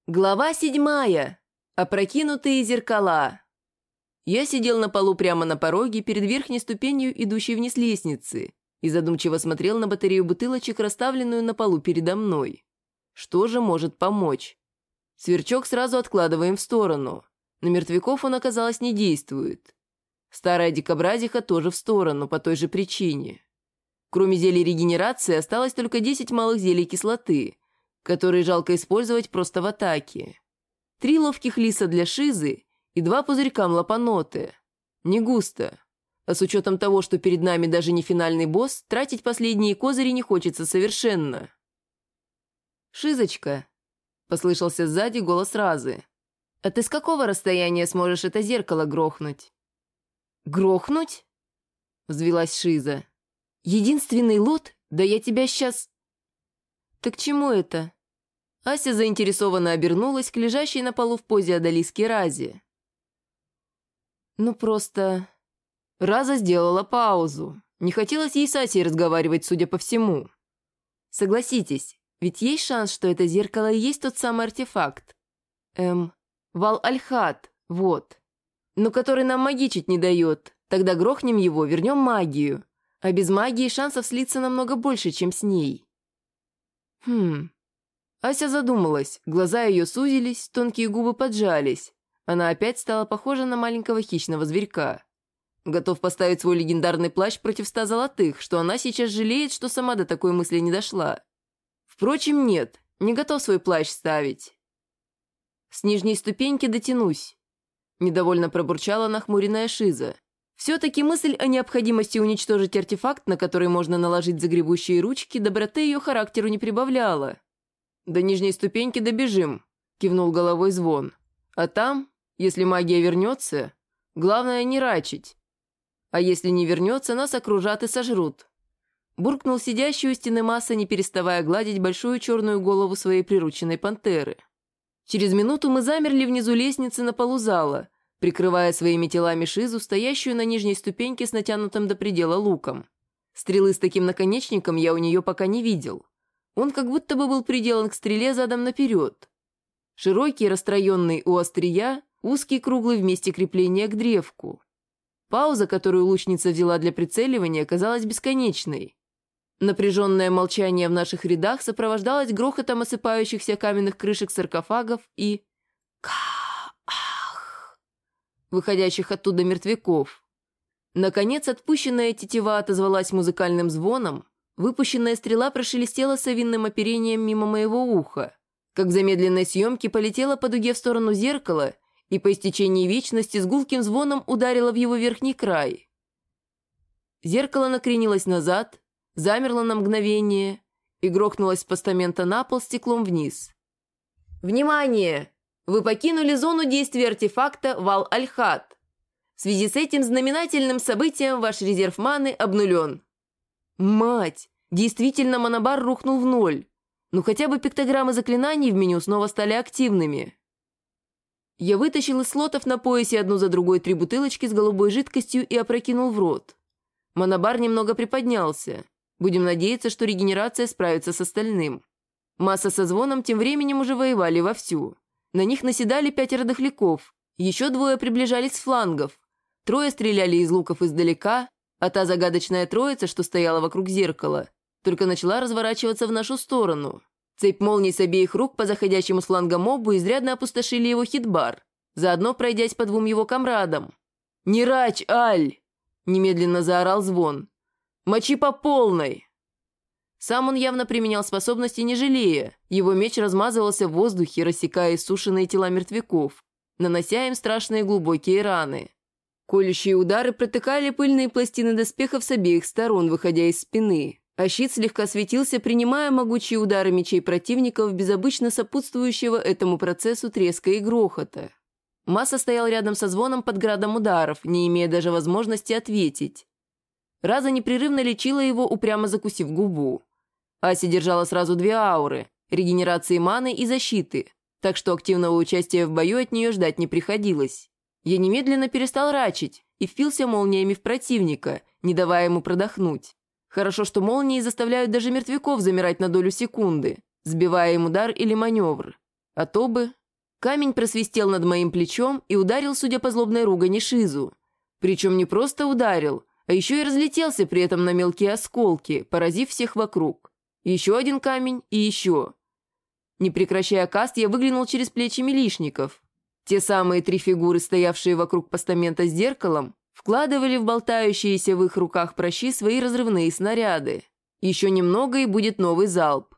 Глава 7. Опрокинутые зеркала. Я сидел на полу прямо на пороге перед верхней ступенью, идущей вниз лестницы, и задумчиво смотрел на батарею бутылочек, расставленную на полу передо мной. Что же может помочь? Сверчок сразу откладываем в сторону. На мертвяков он, оказалось, не действует. Старая дикобразиха тоже в сторону, по той же причине. Кроме зелий регенерации, осталось только 10 малых зелий кислоты, которые жалко использовать просто в атаке. 3 ловких лиса для шизы и 2 пузырька млопаноты. Не густо. А с учетом того, что перед нами даже не финальный босс, тратить последние козыри не хочется совершенно. «Шизочка», — послышался сзади голос Разы, — «а ты с какого расстояния сможешь это зеркало грохнуть?» «Грохнуть?» — взвилась Шиза. «Единственный лот? Да я тебя сейчас...» «Так к чему это?» Ася заинтересованно обернулась к лежащей на полу в позе одолиски Разе. «Ну просто...» Раза сделала паузу. Не хотелось ей с Асей разговаривать, судя по всему. «Согласитесь, ведь есть шанс, что это зеркало и есть тот самый артефакт. Вал-Аль-Хат, вот. Но который нам магичить не дает. Тогда грохнем его, вернем магию. А без магии шансов слиться намного больше, чем с ней». Ася задумалась, глаза ее сузились, тонкие губы поджались. Она опять стала похожа на маленького хищного зверька. Готов поставить свой легендарный плащ против 100 золотых, что она сейчас жалеет, что сама до такой мысли не дошла. Впрочем, нет, не готов свой плащ ставить. «С нижней ступеньки дотянусь», — недовольно пробурчала нахмуренная Шиза. Все-таки мысль о необходимости уничтожить артефакт, на который можно наложить загребущие ручки, доброты ее характеру не прибавляла. «До нижней ступеньки добежим», — кивнул головой Звон. «А там, если магия вернется, главное не рачить. А если не вернется, нас окружат и сожрут». Буркнул сидящий у стены Масса, не переставая гладить большую черную голову своей прирученной пантеры. Через минуту мы замерли внизу лестницы на полу зала, прикрывая своими телами Шизу, стоящую на нижней ступеньке с натянутым до предела луком. Стрелы с таким наконечником я у нее пока не видел. Он как будто бы был приделан к стреле задом наперед. Широкий, расстроенный у острия, узкий, круглый в месте крепления к древку. Пауза, которую лучница взяла для прицеливания, казалась бесконечной. Напряженное молчание в наших рядах сопровождалось грохотом осыпающихся каменных крышек саркофагов и... Ка-ах! Выходящих оттуда мертвяков. Наконец, отпущенная тетива отозвалась музыкальным звоном, выпущенная стрела прошелестела совиным оперением мимо моего уха, как в замедленной съемке полетела по дуге в сторону зеркала и по истечении вечности с гулким звоном ударила в его верхний край. Зеркало накренилось назад, замерло на мгновение и грохнулось с постамента на пол стеклом вниз. «Внимание! Вы покинули зону действия артефакта Вал-Аль-Хат. В связи с этим знаменательным событием ваш резерв маны обнулен». Мать! Действительно, монобар рухнул в ноль. Ну хотя бы пиктограммы заклинаний в меню снова стали активными. Я вытащил из слотов на поясе одну за другой 3 бутылочки с голубой жидкостью и опрокинул в рот. Монобар немного приподнялся. Будем надеяться, что регенерация справится с остальным. Масса со Звоном тем временем уже воевали вовсю. На них наседали 5 дохляков. Еще 2 приближались с флангов. 3 стреляли из луков издалека, а та загадочная троица, что стояла вокруг зеркала, только начала разворачиваться в нашу сторону. Цепь молний с обеих рук по заходящему с фланга мобу изрядно опустошили его хитбар, заодно пройдясь по 2 его комрадам. «Не рач, Аль!» – немедленно заорал Звон. «Мочи по полной!» Сам он явно применял способности не жалея. Его меч размазывался в воздухе, рассекая иссушенные тела мертвяков, нанося им страшные глубокие раны. Колющие удары протыкали пыльные пластины доспехов с обеих сторон, выходя из спины, а щит слегка светился, принимая могучие удары мечей противников без обычно сопутствующего этому процессу треска и грохота. Масса стоял рядом со Звоном под градом ударов, не имея даже возможности ответить. Раза непрерывно лечила его, упрямо закусив губу. Ася держала сразу 2 ауры – регенерации маны и защиты, так что активного участия в бою от нее ждать не приходилось. Я немедленно перестал рачить и впился молниями в противника, не давая ему продохнуть. Хорошо, что молнии заставляют даже мертвяков замирать на долю секунды, сбивая им удар или маневр. А то бы... Камень просвистел над моим плечом и ударил, судя по злобной ругани, Шизу. Причем не просто ударил, а еще и разлетелся при этом на мелкие осколки, поразив всех вокруг. Еще один камень и еще. Не прекращая каст, я выглянул через плечи милишников. Те самые 3 фигуры, стоявшие вокруг постамента с зеркалом, вкладывали в болтающиеся в их руках пращи свои разрывные снаряды. Еще немного, и будет новый залп.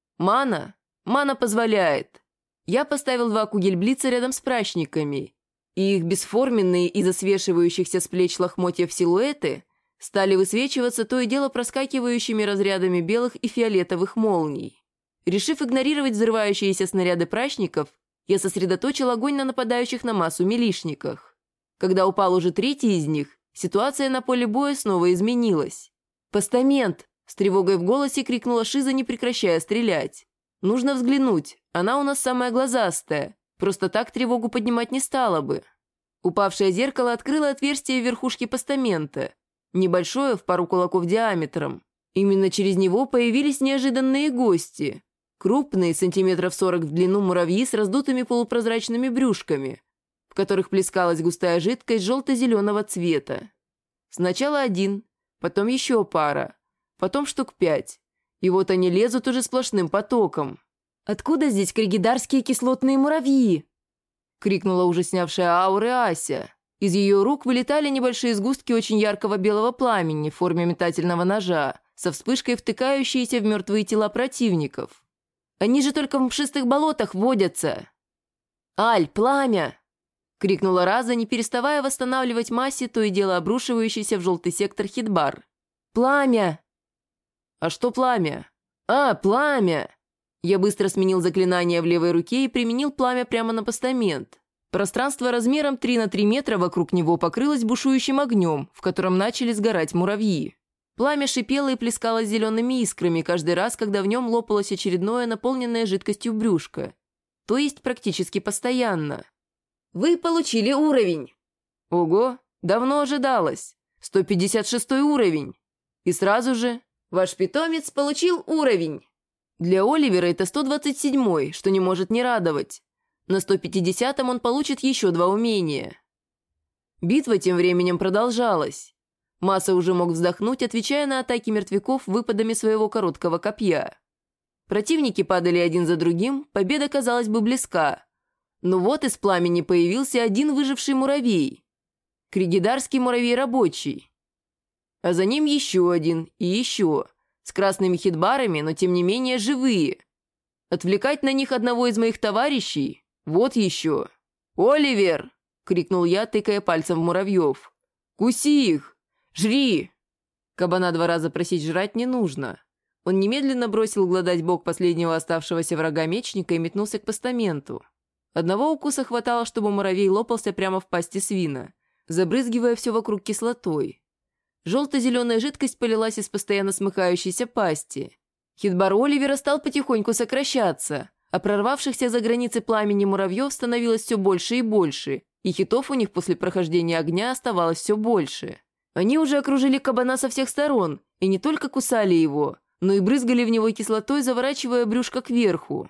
Мана позволяет. Я поставил 2 кугельблица рядом с прачниками, и их бесформенные из-за свешивающихся с плеч лохмотьев силуэты стали высвечиваться то и дело проскакивающими разрядами белых и фиолетовых молний. Решив игнорировать взрывающиеся снаряды прачников, я сосредоточил огонь на нападающих на массу милишниках. Когда упал уже 3-й из них, ситуация на поле боя снова изменилась. «Постамент!» – с тревогой в голосе крикнула Шиза, не прекращая стрелять. «Нужно взглянуть, она у нас самая глазастая, просто так тревогу поднимать не стала бы». Упавшее зеркало открыло отверстие в верхушке постамента, небольшое, в пару кулаков диаметром. Именно через него появились неожиданные гости. Крупные, сантиметров 40 в длину муравьи с раздутыми полупрозрачными брюшками, в которых плескалась густая жидкость желто-зеленого цвета. Сначала 1, потом еще пара, потом штук 5. И вот они лезут уже сплошным потоком. «Откуда здесь кригидарские кислотные муравьи?» — крикнула уже снявшая ауры Ася. Из ее рук вылетали небольшие сгустки очень яркого белого пламени в форме метательного ножа, со вспышкой втыкающиеся в мертвые тела противников. «Они же только в мшистых болотах водятся!» «Аль, пламя!» — крикнула Раза, не переставая восстанавливать массе, то и дело обрушивающийся в желтый сектор Хитбар. «Пламя!» «А что пламя?» «А, пламя!» Я быстро сменил заклинание в левой руке и применил пламя прямо на постамент. Пространство размером 3 на 3 метра вокруг него покрылось бушующим огнем, в котором начали сгорать муравьи. Пламя шипело и плескалось зелеными искрами каждый раз, когда в нем лопалось очередное наполненное жидкостью брюшко. То есть практически постоянно. «Вы получили уровень!» «Ого, давно ожидалось! 156 уровень!» И сразу же «Ваш питомец получил уровень!» Для Оливера это 127-й, что не может не радовать. На 150-м он получит еще 2 умения. Битва тем временем продолжалась. Масса уже мог вздохнуть, отвечая на атаки мертвяков выпадами своего короткого копья. Противники падали один за другим, победа, казалось бы, близка. Но вот из пламени появился один выживший муравей. Кригидарский муравей рабочий. А за ним еще один и еще, с красными хитбарами, но тем не менее живые. Отвлекать на них одного из моих товарищей? Вот еще. «Оливер!» — крикнул я, тыкая пальцем в муравьев. «Куси их! Жри!» Кабана 2 раза просить жрать не нужно. Он немедленно бросил гладать бок последнего оставшегося врага мечника и метнулся к постаменту. Одного укуса хватало, чтобы муравей лопался прямо в пасти свина, забрызгивая все вокруг кислотой. Желто-зеленая жидкость полилась из постоянно смыкающейся пасти. Хитбар Оливера стал потихоньку сокращаться, а прорвавшихся за границы пламени муравьев становилось все больше и больше, и хитов у них после прохождения огня оставалось все больше. Они уже окружили кабана со всех сторон и не только кусали его, но и брызгали в него кислотой, заворачивая брюшко кверху.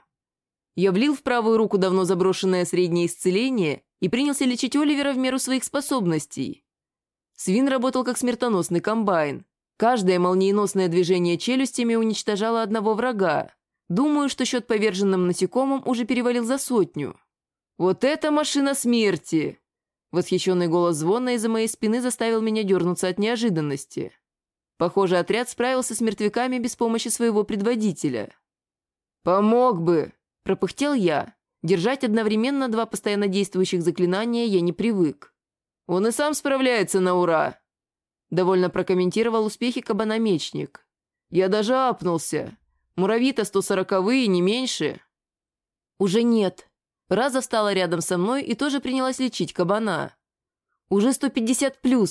Я влил в правую руку давно заброшенное среднее исцеление и принялся лечить Оливера в меру своих способностей. Свин работал как смертоносный комбайн. Каждое молниеносное движение челюстями уничтожало одного врага. Думаю, что счет поверженным насекомым уже перевалил за 100. «Вот это машина смерти!» Восхищенный голос Звона из-за моей спины заставил меня дернуться от неожиданности. Похоже, отряд справился с мертвяками без помощи своего предводителя. «Помог бы!» – пропыхтел я. Держать одновременно 2 постоянно действующих заклинания я не привык. «Он и сам справляется на ура!» Довольно прокомментировал успехи кабана-мечник. «Я даже апнулся. Муравьи-то 140-е, не меньше». «Уже нет». Раза встала рядом со мной и тоже принялась лечить кабана. «Уже 150+.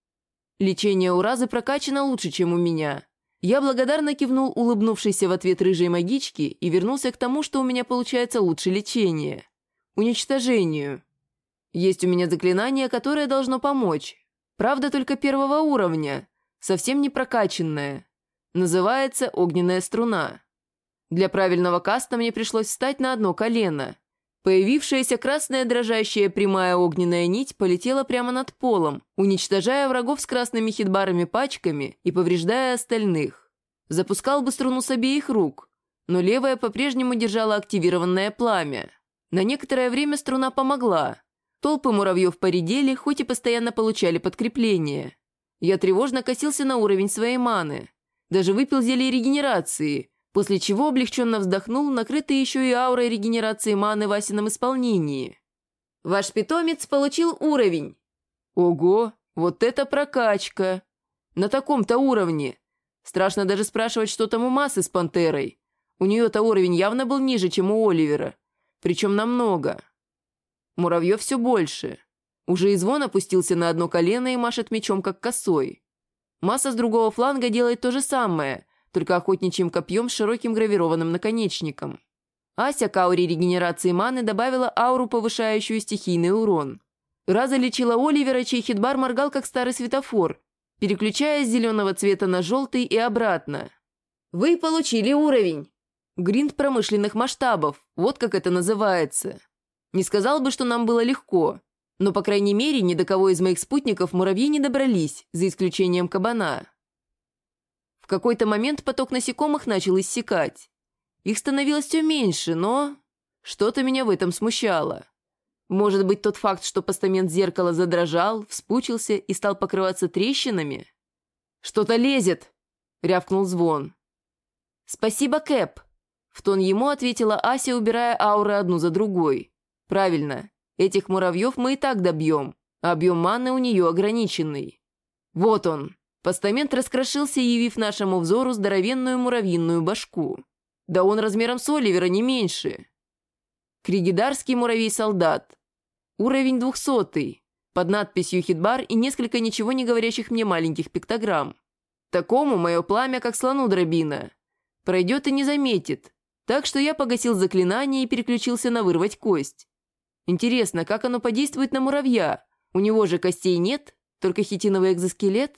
Лечение у Разы прокачано лучше, чем у меня. Я благодарно кивнул улыбнувшейся в ответ рыжей магичке и вернулся к тому, что у меня получается лучше лечение. Уничтожению. Есть у меня заклинание, которое должно помочь. Правда, только 1-го уровня, совсем не прокачанное. Называется «Огненная струна». Для правильного каста мне пришлось встать на одно колено. Появившаяся красная дрожащая прямая огненная нить полетела прямо над полом, уничтожая врагов с красными хитбарами пачками и повреждая остальных. Запускал бы струну с обеих рук, но левая по-прежнему держала активированное пламя. На некоторое время струна помогла. Толпы муравьев поредели, хоть и постоянно получали подкрепление. Я тревожно косился на уровень своей маны. Даже выпил зелье регенерации, после чего облегченно вздохнул, накрытый еще и аурой регенерации маны в Асином исполнении. «Ваш питомец получил уровень». Ого, вот это прокачка! На таком-то уровне. Страшно даже спрашивать, что там у Массы с пантерой. У нее-то уровень явно был ниже, чем у Оливера. Причем намного. Муравьев все больше. Уже и Звон опустился на одно колено и машет мечом, как косой. Масса с другого фланга делает то же самое, только охотничьим копьем с широким гравированным наконечником. Ася к ауре регенерации маны добавила ауру, повышающую стихийный урон. Раза лечила Оливера, чей хитбар моргал, как старый светофор, переключая с зеленого цвета на желтый и обратно. «Вы получили уровень!» Гринд промышленных масштабов, вот как это называется. Не сказал бы, что нам было легко, но, по крайней мере, ни до кого из моих спутников муравьи не добрались, за исключением кабана. В какой-то момент поток насекомых начал иссякать. Их становилось все меньше, но что-то меня в этом смущало. Может быть, тот факт, что постамент зеркала задрожал, вспучился и стал покрываться трещинами? «Что-то лезет!» — рявкнул Звон. «Спасибо, Кэп!» — в тон ему ответила Ася, убирая ауры одну за другой. «Правильно. Этих муравьев мы и так добьем, а объем маны у нее ограниченный. Вот он. Постамент раскрошился, явив нашему взору здоровенную муравьиную башку. Да он размером с Оливера не меньше. Кригидарский муравей-солдат. Уровень 200-й. Под надписью «Хитбар» и несколько ничего не говорящих мне маленьких пиктограмм. Такому мое пламя, как слону дробина. Пройдет и не заметит. Так что я погасил заклинание и переключился на вырвать кость. Интересно, как оно подействует на муравья? У него же костей нет, только хитиновый экзоскелет.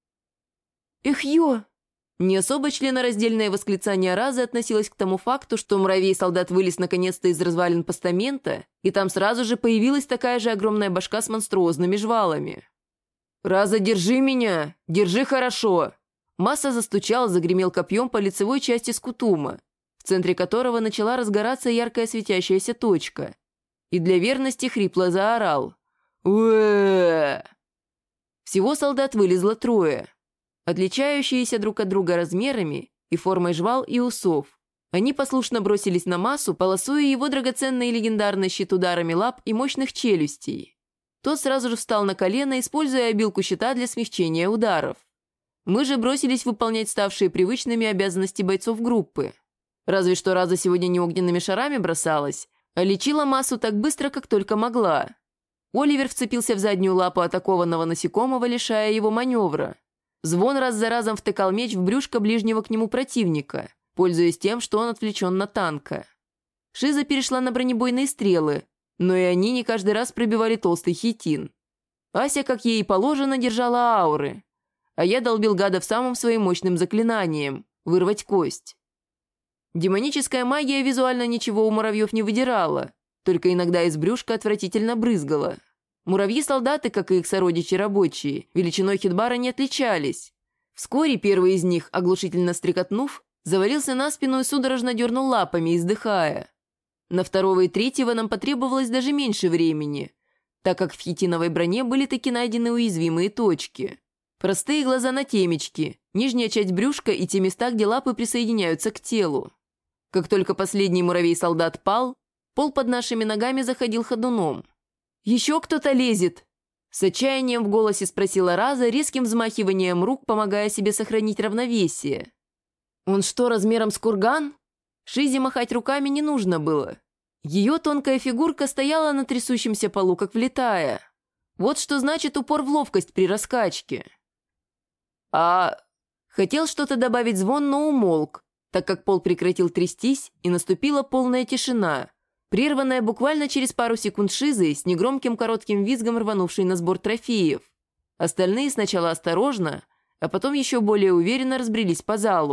«Эх-ё!» Не особо членораздельное восклицание Разы относилось к тому факту, что муравей-солдат вылез наконец-то из развалин постамента, и там сразу же появилась такая же огромная башка с монструозными жвалами. «Раза, держи меня! Держи хорошо!» Масса застучал, загремел копьем по лицевой части скутума, в центре которого начала разгораться яркая светящаяся точка. И для верности хрипло заорал. «Уэ!» Всего солдат вылезло 3, отличающиеся друг от друга размерами и формой жвал и усов. Они послушно бросились на Массу, полосуя его драгоценный и легендарный щит ударами лап и мощных челюстей. Тот сразу же встал на колено, используя обилку щита для смягчения ударов. Мы же бросились выполнять ставшие привычными обязанности бойцов группы. Разве что Раза сегодня не огненными шарами бросалась, а лечила Массу так быстро, как только могла. Оливер вцепился в заднюю лапу атакованного насекомого, лишая его маневра. Звон раз за разом втыкал меч в брюшко ближнего к нему противника, пользуясь тем, что он отвлечен на танка. Шиза перешла на бронебойные стрелы, но и они не каждый раз пробивали толстый хитин. Ася, как ей и положено, держала ауры, а я долбил гадов самым своим мощным заклинанием – вырвать кость. Демоническая магия визуально ничего у муравьев не выдирала, только иногда из брюшка отвратительно брызгала. Муравьи-солдаты, как и их сородичи рабочие, величиной хитбара не отличались. Вскоре первый из них, оглушительно стрекотнув, завалился на спину и судорожно дернул лапами, издыхая. На второго и третьего нам потребовалось даже меньше времени, так как в хитиновой броне были таки найдены уязвимые точки. Простые глаза на темечке, нижняя часть брюшка и те места, где лапы присоединяются к телу. Как только последний муравей-солдат пал, пол под нашими ногами заходил ходуном. «Еще кто-то лезет!» С отчаянием в голосе спросила Раза, резким взмахиванием рук, помогая себе сохранить равновесие. «Он что, размером с курган?» Шизе махать руками не нужно было. Ее тонкая фигурка стояла на трясущемся полу, как влитая. Вот что значит упор в ловкость при раскачке. Хотел что-то добавить Звон, но умолк, так как пол прекратил трястись, и наступила полная тишина, прерванная буквально через пару секунд Шизой с негромким коротким визгом, рванувшей на сбор трофеев. Остальные сначала осторожно, а потом еще более уверенно разбрелись по залу,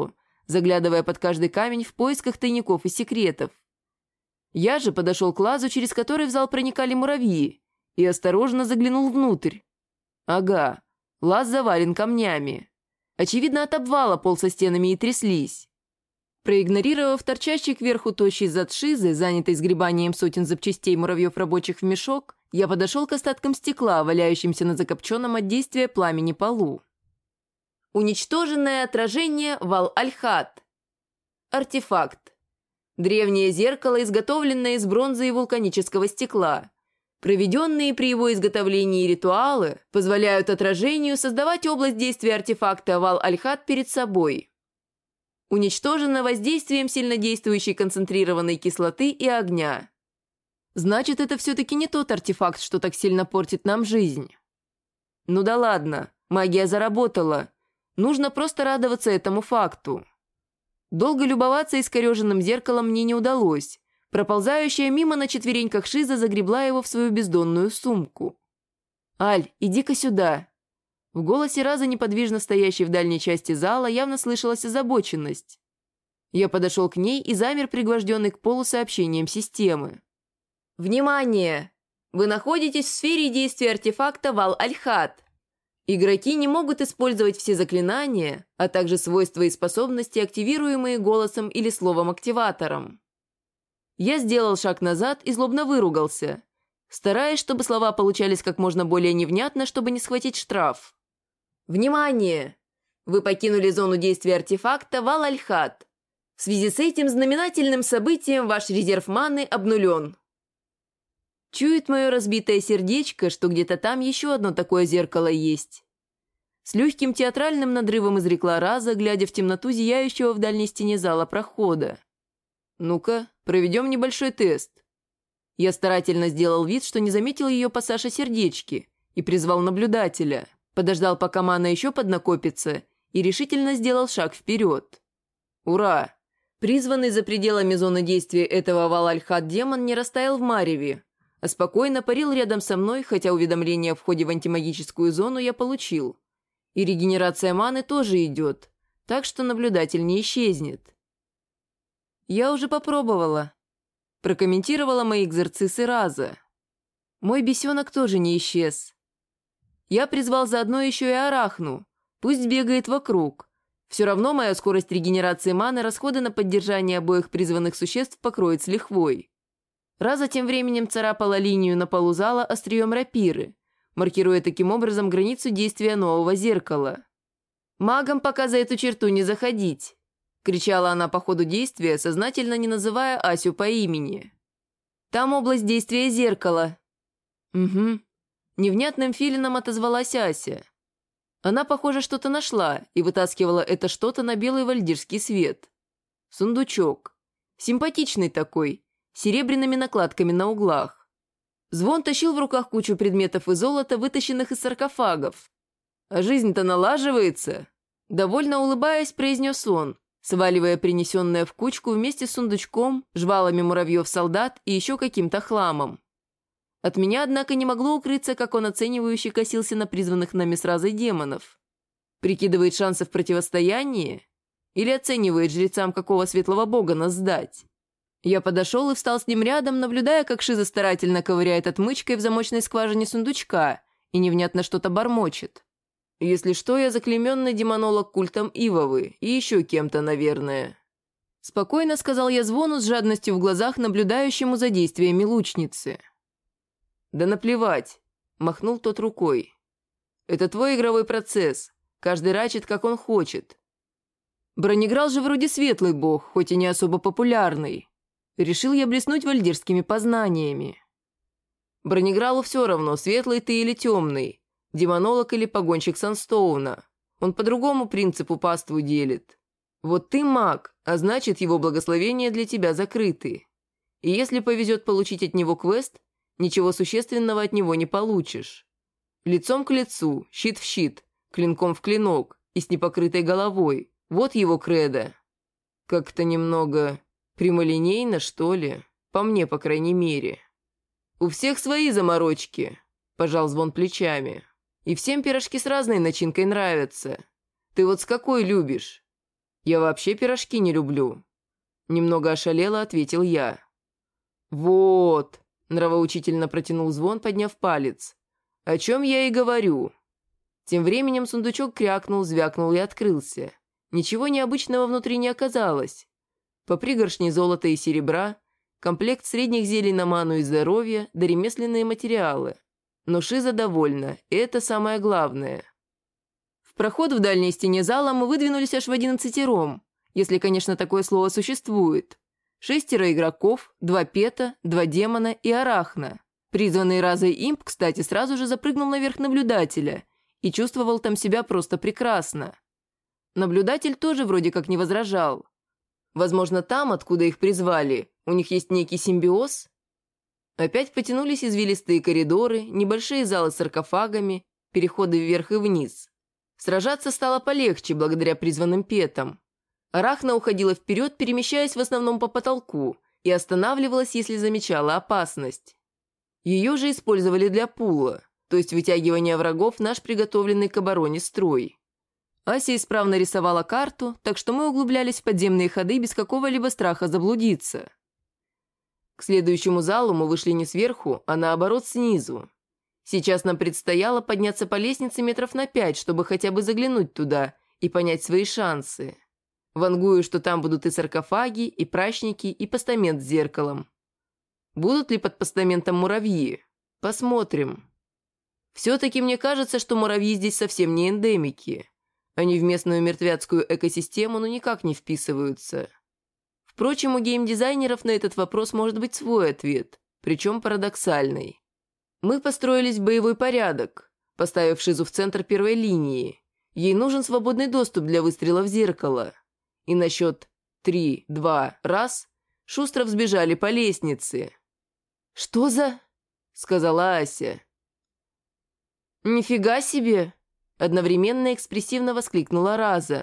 заглядывая под каждый камень в поисках тайников и секретов. Я же подошел к лазу, через который в зал проникали муравьи, и осторожно заглянул внутрь. Ага, лаз завален камнями. Очевидно, от обвала пол со стенами и тряслись. Проигнорировав торчащий кверху тощий зад Шизы, занятый сгребанием сотен запчастей муравьев рабочих в мешок, я подошел к остаткам стекла, валяющимся на закопченном от действия пламени полу. Уничтоженное отражение Вал-Аль-Хат. Артефакт. Древнее зеркало, изготовленное из бронзы и вулканического стекла. Проведенные при его изготовлении ритуалы позволяют отражению создавать область действия артефакта Вал-Аль-Хат перед собой. Уничтожено воздействием сильнодействующей концентрированной кислоты и огня. Значит, это все-таки не тот артефакт, что так сильно портит нам жизнь. Ну да ладно, магия заработала. Нужно просто радоваться этому факту. Долго любоваться искореженным зеркалом мне не удалось. Проползающая мимо на четвереньках Шиза загребла его в свою бездонную сумку. «Аль, иди-ка сюда». В голосе Раза, неподвижно стоящей в дальней части зала, явно слышалась озабоченность. Я подошел к ней и замер, пригвожденный к полу сообщением системы. «Внимание! Вы находитесь в сфере действия артефакта Вал-Аль-Хат. Игроки не могут использовать все заклинания, а также свойства и способности, активируемые голосом или словом-активатором». Я сделал шаг назад и злобно выругался, стараясь, чтобы слова получались как можно более невнятно, чтобы не схватить штраф. «Внимание! Вы покинули зону действия артефакта Вал-Аль-Хат. В связи с этим знаменательным событием ваш резерв маны обнулен». Чует мое разбитое сердечко, что где-то там еще одно такое зеркало есть. С легким театральным надрывом изрекла Раза, глядя в темноту зияющего в дальней стене зала прохода. «Ну-ка, проведем небольшой тест». Я старательно сделал вид, что не заметил ее пассаж о сердечке, и призвал наблюдателя, подождал, пока мана еще поднакопится, и решительно сделал шаг вперед. Ура! Призванный за пределами зоны действия этого Вал-Аль-Хат демон не растаял в мареве, а спокойно парил рядом со мной, хотя уведомление о входе в антимагическую зону я получил. И регенерация маны тоже идет, так что наблюдатель не исчезнет. «Я уже попробовала», – прокомментировала мои экзорцисы Раза. Мой бесенок тоже не исчез. Я призвал заодно еще и Арахну, пусть бегает вокруг. Все равно моя скорость регенерации маны расходы на поддержание обоих призванных существ покроет с лихвой. Раза тем временем царапала линию на полу зала острием рапиры, маркируя таким образом границу действия нового зеркала. «Магам пока за эту черту не заходить», – кричала она по ходу действия, сознательно не называя Асю по имени. «Там область действия зеркала». «Угу». Невнятным филином отозвалась Ася. Она, похоже, что-то нашла и вытаскивала это что-то на белый вальдирский свет. Сундучок. Симпатичный такой, с серебряными накладками на углах. Звон тащил в руках кучу предметов из золота, вытащенных из саркофагов. «А жизнь-то налаживается», – довольно улыбаясь, произнес он, сваливая принесенное в кучку вместе с сундучком, жвалами муравьев-солдат и еще каким-то хламом. От меня, однако, не могло укрыться, как он оценивающе косился на призванных нами с Разой демонов. Прикидывает шансы в противостоянии? Или оценивает жрецам, какого светлого бога нас сдать? Я подошел и встал с ним рядом, наблюдая, как Шиза старательно ковыряет отмычкой в замочной скважине сундучка и невнятно что-то бормочет. Если что, я заклейменный демонолог культом Ивовы и еще кем-то, наверное. Спокойно сказал я Звону с жадностью в глазах, наблюдающему за действиями лучницы. «Да наплевать», – махнул тот рукой. «Это твой игровой процесс. Каждый рачит, как он хочет. Бронеграл же вроде светлый бог, хоть и не особо популярный. Решил я блеснуть вальдирскими познаниями. Бронегралу все равно, светлый ты или темный, демонолог или погонщик Санстоуна. Он по другому принципу паству делит. Вот ты маг, а значит, его благословения для тебя закрыты. И если повезет получить от него квест, ничего существенного от него не получишь. Лицом к лицу, щит в щит, клинком в клинок и с непокрытой головой. Вот его кредо. Как-то немного прямолинейно, что ли? По мне, по крайней мере. У всех свои заморочки, пожал Звон плечами. И всем пирожки с разной начинкой нравятся. Ты вот с какой любишь? «Я вообще пирожки не люблю», — немного ошалело ответил я. «Вот», — нравоучительно протянул Звон, подняв палец, — «о чем я и говорю». Тем временем сундучок крякнул, звякнул и открылся. Ничего необычного внутри не оказалось. По пригоршне золота и серебра, комплект средних зелий на ману и здоровье, да ремесленные материалы. Но Шиза довольна, и это самое главное. В проход в дальней стене зала мы выдвинулись аж в 11-ром, если, конечно, такое слово существует. 6 игроков, 2 пета, 2 демона и арахна. Призванный Разой имп, кстати, сразу же запрыгнул наверх наблюдателя и чувствовал там себя просто прекрасно. Наблюдатель тоже вроде как не возражал. Возможно, там, откуда их призвали, у них есть некий симбиоз? Опять потянулись извилистые коридоры, небольшие залы с саркофагами, переходы вверх и вниз. Сражаться стало полегче благодаря призванным петам. Арахна уходила вперед, перемещаясь в основном по потолку, и останавливалась, если замечала опасность. Ее же использовали для пула, то есть вытягивания врагов в наш приготовленный к обороне строй. Ася исправно рисовала карту, так что мы углублялись в подземные ходы без какого-либо страха заблудиться. К следующему залу мы вышли не сверху, а наоборот снизу. Сейчас нам предстояло подняться по лестнице метров на 5, чтобы хотя бы заглянуть туда и понять свои шансы. Вангую, что там будут и саркофаги, и прачники, и постамент с зеркалом. Будут ли под постаментом муравьи? Посмотрим. Все-таки мне кажется, что муравьи здесь совсем не эндемики. Они в местную мертвяцкую экосистему никак не вписываются. Впрочем, у геймдизайнеров на этот вопрос может быть свой ответ, причем парадоксальный. Мы построились в боевой порядок, поставив Шизу в центр первой линии. Ей нужен свободный доступ для выстрела в зеркало. И на счет 3, 2, раз шустро взбежали по лестнице. «Что за...» — сказала Ася. «Нифига себе!» — одновременно экспрессивно воскликнула Раза.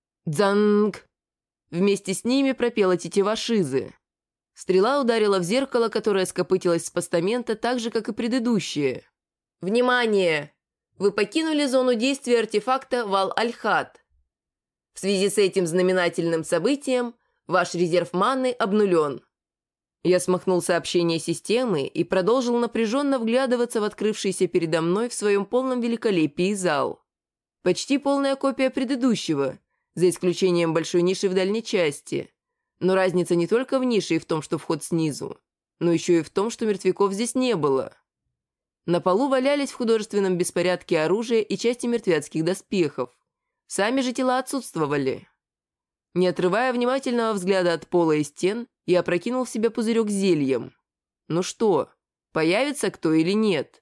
«Дзанг!» Вместе с ними пропела тетива Шизы. Стрела ударила в зеркало, которое скопытилось с постамента так же, как и предыдущее. «Внимание! Вы покинули зону действия артефакта Вал-Аль-Хат. В связи с этим знаменательным событием ваш резерв маны обнулен». Я смахнул сообщение системы и продолжил напряженно вглядываться в открывшийся передо мной в своем полном великолепии зал. Почти полная копия предыдущего, за исключением большой ниши в дальней части. Но разница не только в нише и в том, что вход снизу, но еще и в том, что мертвяков здесь не было. На полу валялись в художественном беспорядке оружие и части мертвяцких доспехов. Сами же тела отсутствовали. Не отрывая внимательного взгляда от пола и стен, я опрокинул в себя пузырек с зельем. Ну что, появится кто или нет?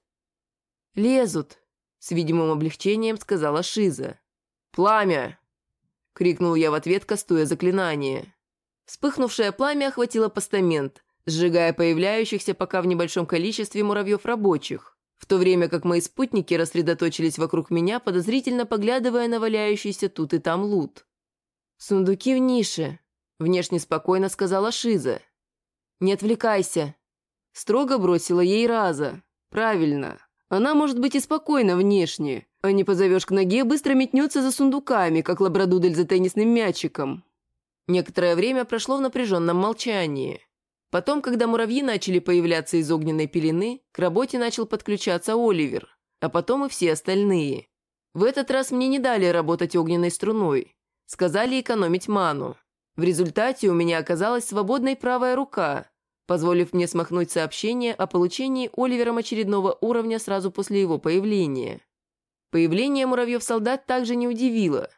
«Лезут», — с видимым облегчением сказала Шиза. «Пламя!» — крикнул я в ответ, кастуя заклинание. Вспыхнувшее пламя охватило постамент, сжигая появляющихся пока в небольшом количестве муравьев-рабочих, в то время как мои спутники рассредоточились вокруг меня, подозрительно поглядывая на валяющийся тут и там лут. «Сундуки в нише», — внешне спокойно сказала Шиза. «Не отвлекайся», — строго бросила ей Раза. «Правильно. Она может быть и спокойна внешне, а не позовешь к ноге, быстро метнется за сундуками, как лабрадудель за теннисным мячиком». Некоторое время прошло в напряженном молчании. Потом, когда муравьи начали появляться из огненной пелены, к работе начал подключаться Оливер, а потом и все остальные. В этот раз мне не дали работать огненной струной. Сказали экономить ману. В результате у меня оказалась свободной правая рука, позволив мне смахнуть сообщение о получении Оливером очередного уровня сразу после его появления. Появление муравьев-солдат также не удивило.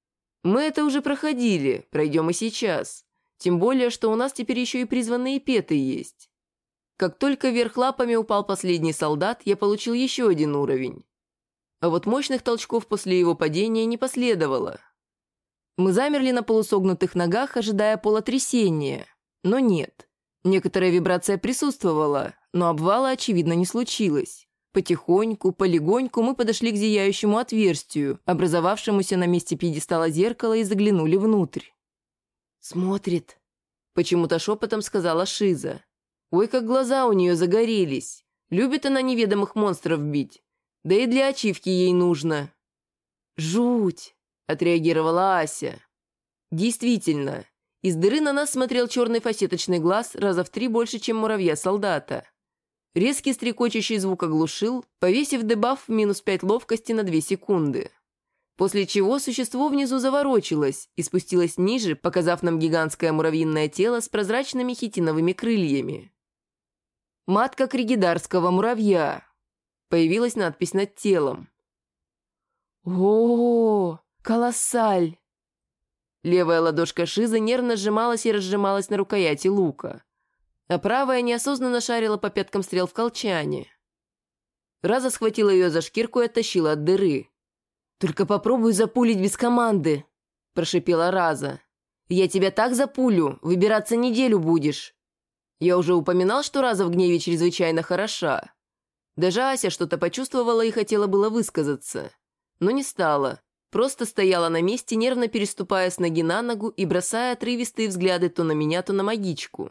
Мы это уже проходили, пройдем и сейчас. Тем более, что у нас теперь еще и призванные петы есть. Как только вверх лапами упал последний солдат, я получил еще один уровень. А вот мощных толчков после его падения не последовало. Мы замерли на полусогнутых ногах, ожидая полотрясения. Но нет. Некоторая вибрация присутствовала, но обвала, очевидно, не случилось. Потихоньку, полегоньку мы подошли к зияющему отверстию, образовавшемуся на месте пьедестала зеркала, и заглянули внутрь. «Смотрит», — почему-то шепотом сказала Шиза. «Ой, как глаза у нее загорелись. Любит она неведомых монстров бить. Да и для ачивки ей нужно». «Жуть», — отреагировала Ася. Действительно, из дыры на нас смотрел черный фасеточный глаз раза в 3 больше, чем муравья-солдата. Резкий стрекочущий звук оглушил, повесив дебаф в -5 ловкости на 2 секунды. После чего существо внизу заворочилось и спустилось ниже, показав нам гигантское муравьиное тело с прозрачными хитиновыми крыльями. «Матка кригидарского муравья». Появилась надпись над телом. «О, колоссаль!» Левая ладошка Шизы нервно сжималась и разжималась на рукояти лука, а правая неосознанно шарила по пяткам стрел в колчане. Раза схватила ее за шкирку и оттащила от дыры. «Только попробуй запулить без команды», – прошипела Раза. «Я тебя так запулю, выбираться неделю будешь». Я уже упоминал, что Раза в гневе чрезвычайно хороша. Даже Ася что-то почувствовала и хотела было высказаться, но не стала. Просто стояла на месте, нервно переступая с ноги на ногу и бросая отрывистые взгляды то на меня, то на магичку.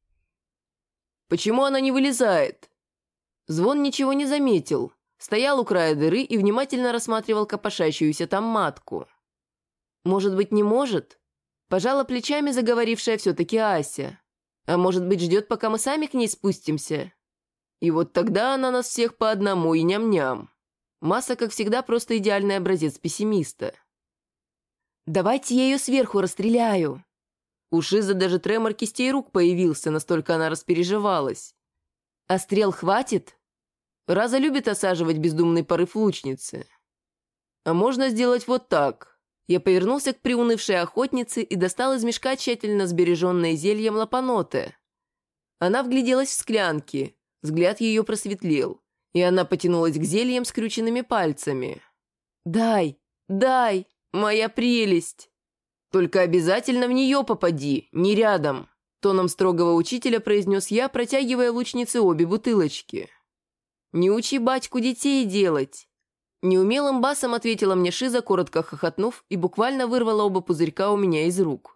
«Почему она не вылезает?» Звон ничего не заметил. Стоял у края дыры и внимательно рассматривал копошащуюся там матку. «Может быть, не может?» Пожала плечами заговорившая все-таки Ася. «А может быть, ждет, пока мы сами к ней спустимся?» И вот тогда она нас всех по одному и ням-ням. Масса, как всегда, просто идеальный образец пессимиста. «Давайте я ее сверху расстреляю!» У Шизы даже тремор кистей рук появился, настолько она распереживалась. «А стрел хватит?» Раза любит осаживать бездумный порыв лучницы. «А можно сделать вот так». Я повернулся к приунывшей охотнице и достал из мешка тщательно сбереженное зельем лапаноте. Она вгляделась в склянки, взгляд ее просветлел, и она потянулась к зельям скрюченными пальцами. «Дай, дай, моя прелесть! Только обязательно в нее попади, не рядом!» Тоном строгого учителя произнес я, протягивая лучнице обе бутылочки. «Не учи батьку детей делать!» Неумелым басом ответила мне Шиза, коротко хохотнув, и буквально вырвала оба пузырька у меня из рук.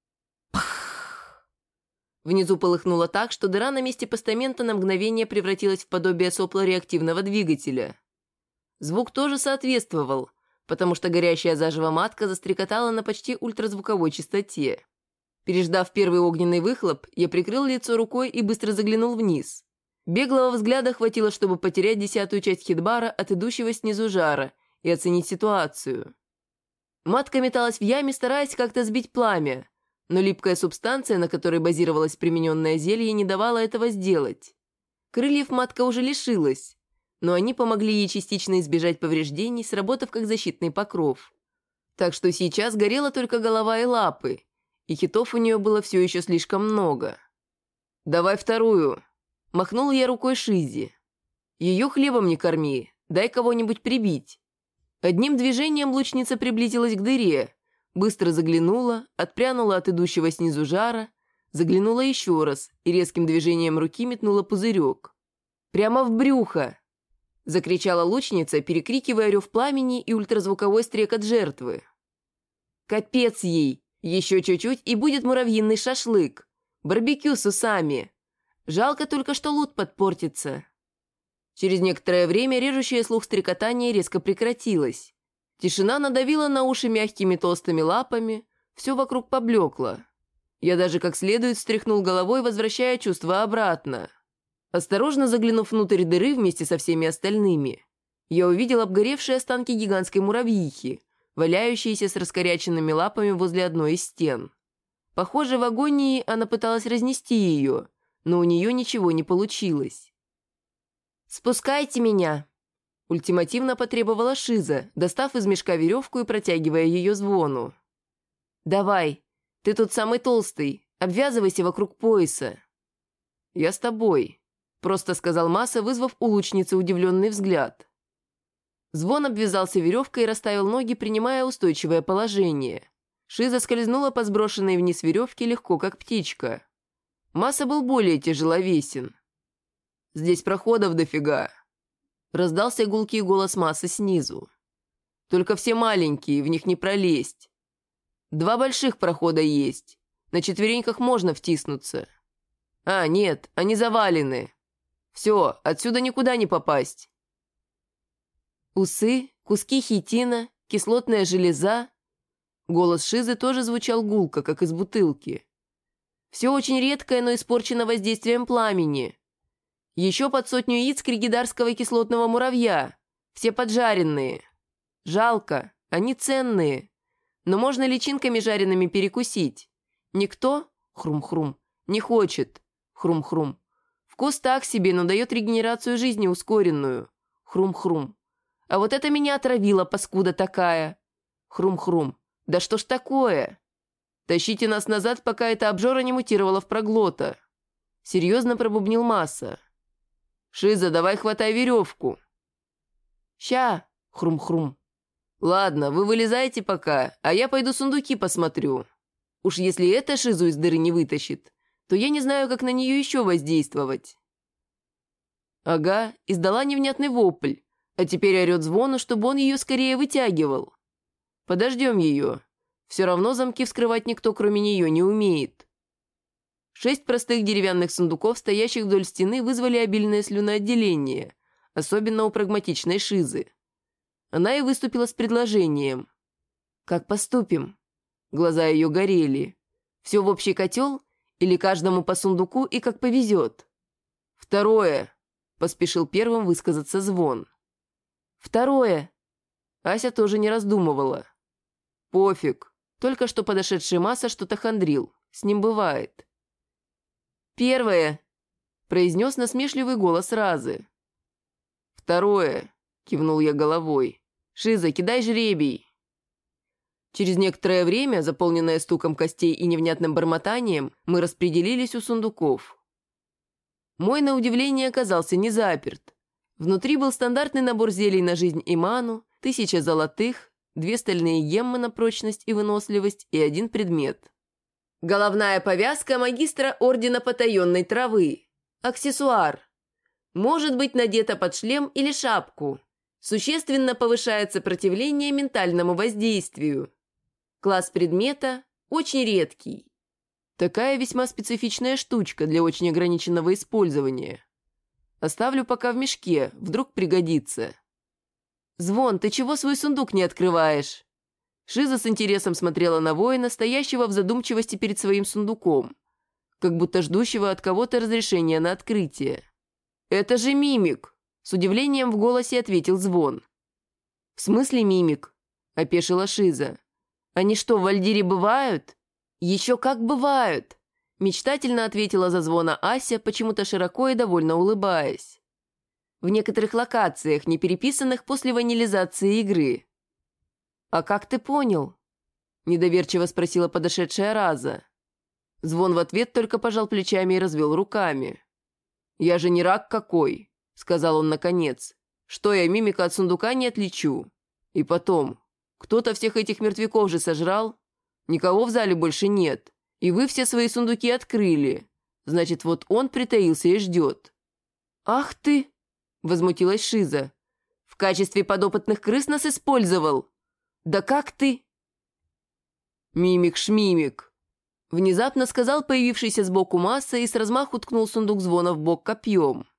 Пах! Внизу полыхнуло так, что дыра на месте постамента на мгновение превратилась в подобие сопла реактивного двигателя. Звук тоже соответствовал, потому что горящая заживо матка застрекотала на почти ультразвуковой частоте. Переждав первый огненный выхлоп, я прикрыл лицо рукой и быстро заглянул вниз. Беглого взгляда хватило, чтобы потерять 10-ю часть хитбара от идущего снизу жара и оценить ситуацию. Матка металась в яме, стараясь как-то сбить пламя, но липкая субстанция, на которой базировалось примененное зелье, не давала этого сделать. Крыльев матка уже лишилась, но они помогли ей частично избежать повреждений, сработав как защитный покров. Так что сейчас горела только голова и лапы, и хитов у нее было все еще слишком много. «Давай вторую!» Махнул я рукой Шизе. «Ее хлебом не корми, дай кого-нибудь прибить». Одним движением лучница приблизилась к дыре, быстро заглянула, отпрянула от идущего снизу жара, заглянула еще раз и резким движением руки метнула пузырек. «Прямо в брюхо!» — закричала лучница, перекрикивая рев пламени и ультразвуковой стрекот жертвы. «Капец ей! Еще чуть-чуть, и будет муравьиный шашлык! Барбекю с усами! Жалко только, что лут подпортится». Через некоторое время режущее слух стрекотание резко прекратилось. Тишина надавила на уши мягкими толстыми лапами, все вокруг поблекло. Я даже как следует встряхнул головой, возвращая чувства обратно. Осторожно заглянув внутрь дыры вместе со всеми остальными, я увидел обгоревшие останки гигантской муравьихи, валяющиеся с раскоряченными лапами возле одной из стен. Похоже, в агонии она пыталась разнести ее, но у нее ничего не получилось. «Спускайте меня!» – ультимативно потребовала Шиза, достав из мешка веревку и протягивая ее Звону. «Давай, ты тут самый толстый, обвязывайся вокруг пояса». «Я с тобой», – просто сказал Масса, вызвав у лучницы удивленный взгляд. Звон обвязался веревкой и расставил ноги, принимая устойчивое положение. Шиза скользнула по сброшенной вниз веревке легко, как птичка. Масса был более тяжеловесен. «Здесь проходов дофига», — раздался гулкий голос Массы снизу. «Только все маленькие, в них не пролезть. 2 больших прохода есть, на четвереньках можно втиснуться. А, нет, они завалены. Все, отсюда никуда не попасть». Усы, куски хитина, кислотная железа. Голос Шизы тоже звучал гулко, как из бутылки. «Все очень редкое, но испорчено воздействием пламени. Еще под 100 яиц кригидарского кислотного муравья. Все поджаренные. Жалко, они ценные. Но можно личинками жареными перекусить. Никто, хрум-хрум, не хочет, хрум-хрум. Вкус так себе, но дает регенерацию жизни ускоренную. Хрум-хрум. А вот это меня отравило, паскуда такая. Хрум-хрум. Да что ж такое? Тащите нас назад, пока эта обжора не мутировала в проглота. Серьезно пробубнил Масса. Шиза, давай хватай веревку. Ща, хрум-хрум. Ладно, вы вылезайте пока, а я пойду сундуки посмотрю. Уж если эта Шизу из дыры не вытащит, то я не знаю, как на нее еще воздействовать. Ага, издала невнятный вопль, а теперь орет Звону, чтобы он ее скорее вытягивал. Подождем ее. Все равно замки вскрывать никто, кроме нее, не умеет. 6 простых деревянных сундуков, стоящих вдоль стены, вызвали обильное слюноотделение, особенно у прагматичной Шизы. Она и выступила с предложением. «Как поступим?» Глаза ее горели. «Все в общий котел? Или каждому по сундуку и как повезет?» «Второе», — поспешил первым высказаться Звон. «Второе». Ася тоже не раздумывала. «Пофиг. Только что подошедший Масса что-то хандрил. С ним бывает». «Первое», — произнес насмешливый голос Разы. «Второе», — кивнул я головой. «Шиза, кидай жребий». Через некоторое время, заполненное стуком костей и невнятным бормотанием, мы распределились у сундуков. Мой, на удивление, оказался не заперт. Внутри был стандартный набор зелий на жизнь и ману, 1000 золотых, 2 стальные геммы на прочность и выносливость и 1 предмет. Головная повязка магистра Ордена Потаенной Травы. Аксессуар. Может быть надета под шлем или шапку. Существенно повышает сопротивление ментальному воздействию. Класс предмета очень редкий. Такая весьма специфичная штучка для очень ограниченного использования. Оставлю пока в мешке, вдруг пригодится. «Звон, ты чего свой сундук не открываешь?» Шиза с интересом смотрела на воина, стоящего в задумчивости перед своим сундуком, как будто ждущего от кого-то разрешения на открытие. «Это же мимик!» — с удивлением в голосе ответил Звон. «В смысле мимик?» — опешила Шиза. «Они что, в Вальдире бывают?» «Еще как бывают!» — мечтательно ответила за Звона Ася, почему-то широко и довольно улыбаясь. «В некоторых локациях, не переписанных после ванилизации игры». «А как ты понял?» — недоверчиво спросила подошедшая Раза. Звон в ответ только пожал плечами и развел руками. «Я же не рак какой!» — сказал он наконец. «Что я мимика от сундука не отличу? И потом, кто-то всех этих мертвяков же сожрал? Никого в зале больше нет, и вы все свои сундуки открыли. Значит, вот он притаился и ждет». «Ах ты!» — возмутилась Шиза. «В качестве подопытных крыс нас использовал! Да как ты?» «Мимик-шмимик», — внезапно сказал появившийся сбоку Масса и с размаху ткнул сундук Звона в бок копьем.